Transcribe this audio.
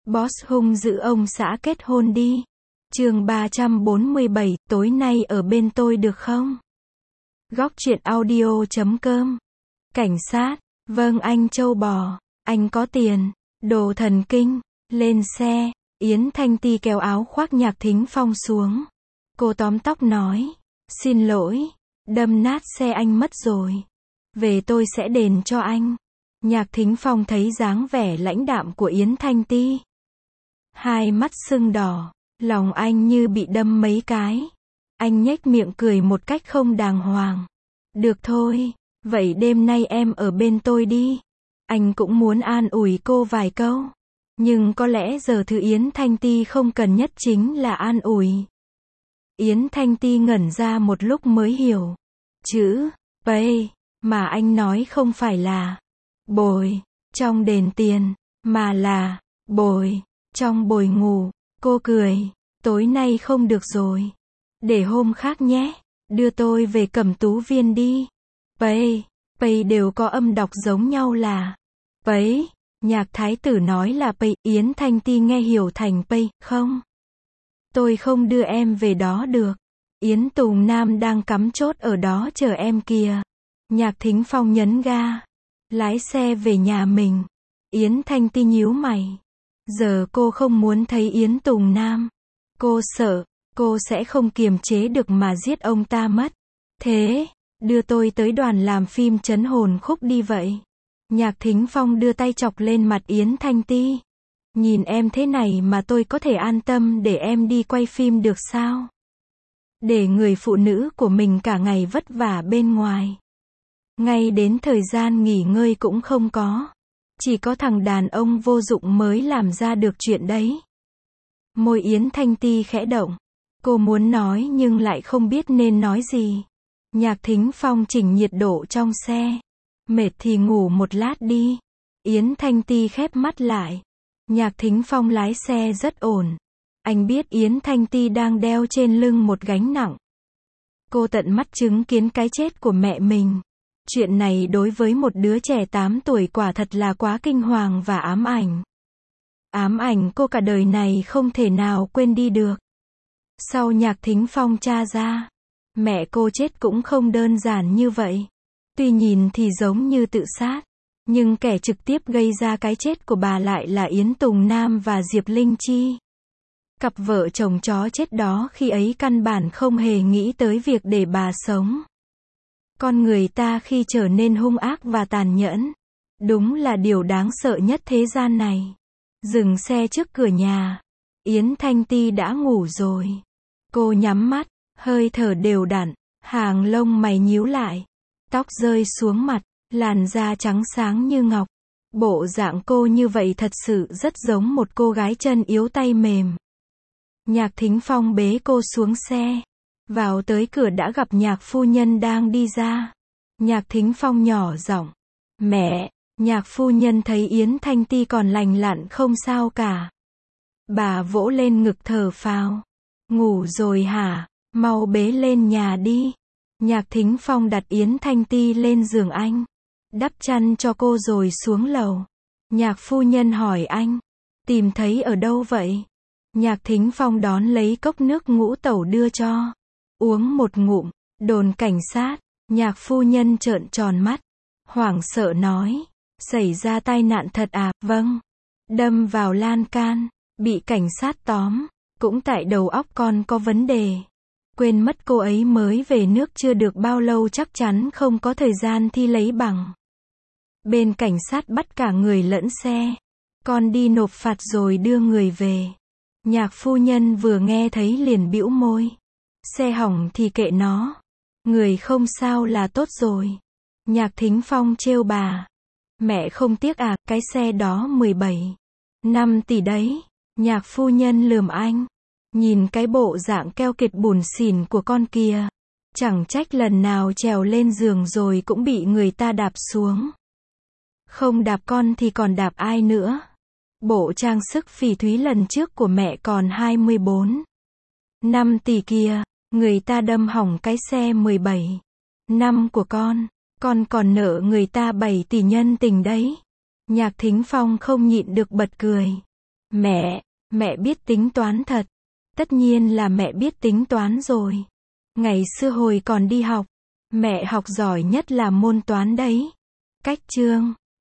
Boss hung dữ ông xã kết hôn đi. Chương 347, tối nay ở bên tôi được không? Góc truyện audio.com. Cảnh sát, vâng anh Châu Bò, anh có tiền, đồ thần kinh, lên xe, Yến Thanh Ti kéo áo khoác Nhạc Thính Phong xuống. Cô tóm tóc nói, xin lỗi, đâm nát xe anh mất rồi. Về tôi sẽ đền cho anh. Nhạc Thính Phong thấy dáng vẻ lãnh đạm của Yến Thanh Ti. Hai mắt sưng đỏ, lòng anh như bị đâm mấy cái. Anh nhếch miệng cười một cách không đàng hoàng. Được thôi, vậy đêm nay em ở bên tôi đi. Anh cũng muốn an ủi cô vài câu. Nhưng có lẽ giờ thứ Yến Thanh Ti không cần nhất chính là an ủi. Yến Thanh Ti ngẩn ra một lúc mới hiểu. Chữ pay mà anh nói không phải là bồi trong đền tiền, mà là bồi trong bồi ngủ. Cô cười, tối nay không được rồi. Để hôm khác nhé, đưa tôi về Cẩm Tú Viên đi. Pay đều có âm đọc giống nhau là pay. Nhạc Thái Tử nói là pay, Yến Thanh Ti nghe hiểu thành pay, không. Tôi không đưa em về đó được. Yến Tùng Nam đang cắm chốt ở đó chờ em kìa. Nhạc Thính Phong nhấn ga, lái xe về nhà mình. Yến Thanh Ti nhíu mày. Giờ cô không muốn thấy Yến Tùng Nam. Cô sợ, cô sẽ không kiềm chế được mà giết ông ta mất. Thế, đưa tôi tới đoàn làm phim Trấn Hồn Khúc đi vậy. Nhạc Thính Phong đưa tay chọc lên mặt Yến Thanh Ti. Nhìn em thế này mà tôi có thể an tâm để em đi quay phim được sao? Để người phụ nữ của mình cả ngày vất vả bên ngoài. Ngay đến thời gian nghỉ ngơi cũng không có. Chỉ có thằng đàn ông vô dụng mới làm ra được chuyện đấy. Môi Yến Thanh Ti khẽ động. Cô muốn nói nhưng lại không biết nên nói gì. Nhạc Thính Phong chỉnh nhiệt độ trong xe. Mệt thì ngủ một lát đi. Yến Thanh Ti khép mắt lại. Nhạc Thính Phong lái xe rất ổn. Anh biết Yến Thanh Ti đang đeo trên lưng một gánh nặng. Cô tận mắt chứng kiến cái chết của mẹ mình. Chuyện này đối với một đứa trẻ 8 tuổi quả thật là quá kinh hoàng và ám ảnh. Ám ảnh cô cả đời này không thể nào quên đi được. Sau Nhạc Thính Phong tra ra, mẹ cô chết cũng không đơn giản như vậy. Tuy nhìn thì giống như tự sát, nhưng kẻ trực tiếp gây ra cái chết của bà lại là Yến Tùng Nam và Diệp Linh Chi. Cặp vợ chồng chó chết đó khi ấy căn bản không hề nghĩ tới việc để bà sống. Con người ta khi trở nên hung ác và tàn nhẫn, đúng là điều đáng sợ nhất thế gian này. Dừng xe trước cửa nhà. Yến Thanh Ti đã ngủ rồi. Cô nhắm mắt, hơi thở đều đặn, hàng lông mày nhíu lại, tóc rơi xuống mặt, làn da trắng sáng như ngọc. Bộ dạng cô như vậy thật sự rất giống một cô gái chân yếu tay mềm. Nhạc Thính Phong bế cô xuống xe. Vào tới cửa đã gặp Nhạc phu nhân đang đi ra. Nhạc Thính Phong nhỏ giọng. Mẹ. Nhạc phu nhân thấy Yến Thanh Ti còn lành lặn không sao cả. Bà vỗ lên ngực thở phào. Ngủ rồi hả? Mau bế lên nhà đi. Nhạc Thính Phong đặt Yến Thanh Ti lên giường anh. Đắp chăn cho cô rồi xuống lầu. Nhạc phu nhân hỏi anh. Tìm thấy ở đâu vậy? Nhạc Thính Phong đón lấy cốc nước ngũ tẩu đưa cho. Uống một ngụm. Đồn cảnh sát. Nhạc phu nhân trợn tròn mắt. Hoảng sợ nói. Xảy ra tai nạn thật à? Vâng. Đâm vào lan can. Bị cảnh sát tóm. Cũng tại đầu óc con có vấn đề. Quên mất cô ấy mới về nước chưa được bao lâu, chắc chắn không có thời gian thi lấy bằng. Bên cảnh sát bắt cả người lẫn xe. Con đi nộp phạt rồi đưa người về. Nhạc phu nhân vừa nghe thấy liền bĩu môi. Xe hỏng thì kệ nó. Người không sao là tốt rồi. Nhạc Thính Phong trêu bà. Mẹ không tiếc à, cái xe đó 17,5 tỷ đấy. Nhạc phu nhân lườm anh. Nhìn cái bộ dạng keo kiệt bủn xỉn của con kia. Chẳng trách lần nào trèo lên giường rồi cũng bị người ta đạp xuống. Không đạp con thì còn đạp ai nữa. Bộ trang sức phỉ thúy lần trước của mẹ còn 24,5 tỷ kia. Người ta đâm hỏng cái xe 17,5 của con còn nợ người ta 7 tỷ nhân tình đấy. Nhạc Thính Phong không nhịn được bật cười. Mẹ biết tính toán thật. Tất nhiên là mẹ biết tính toán rồi. Ngày xưa hồi còn đi học, mẹ học giỏi nhất là môn toán đấy. Cách chương.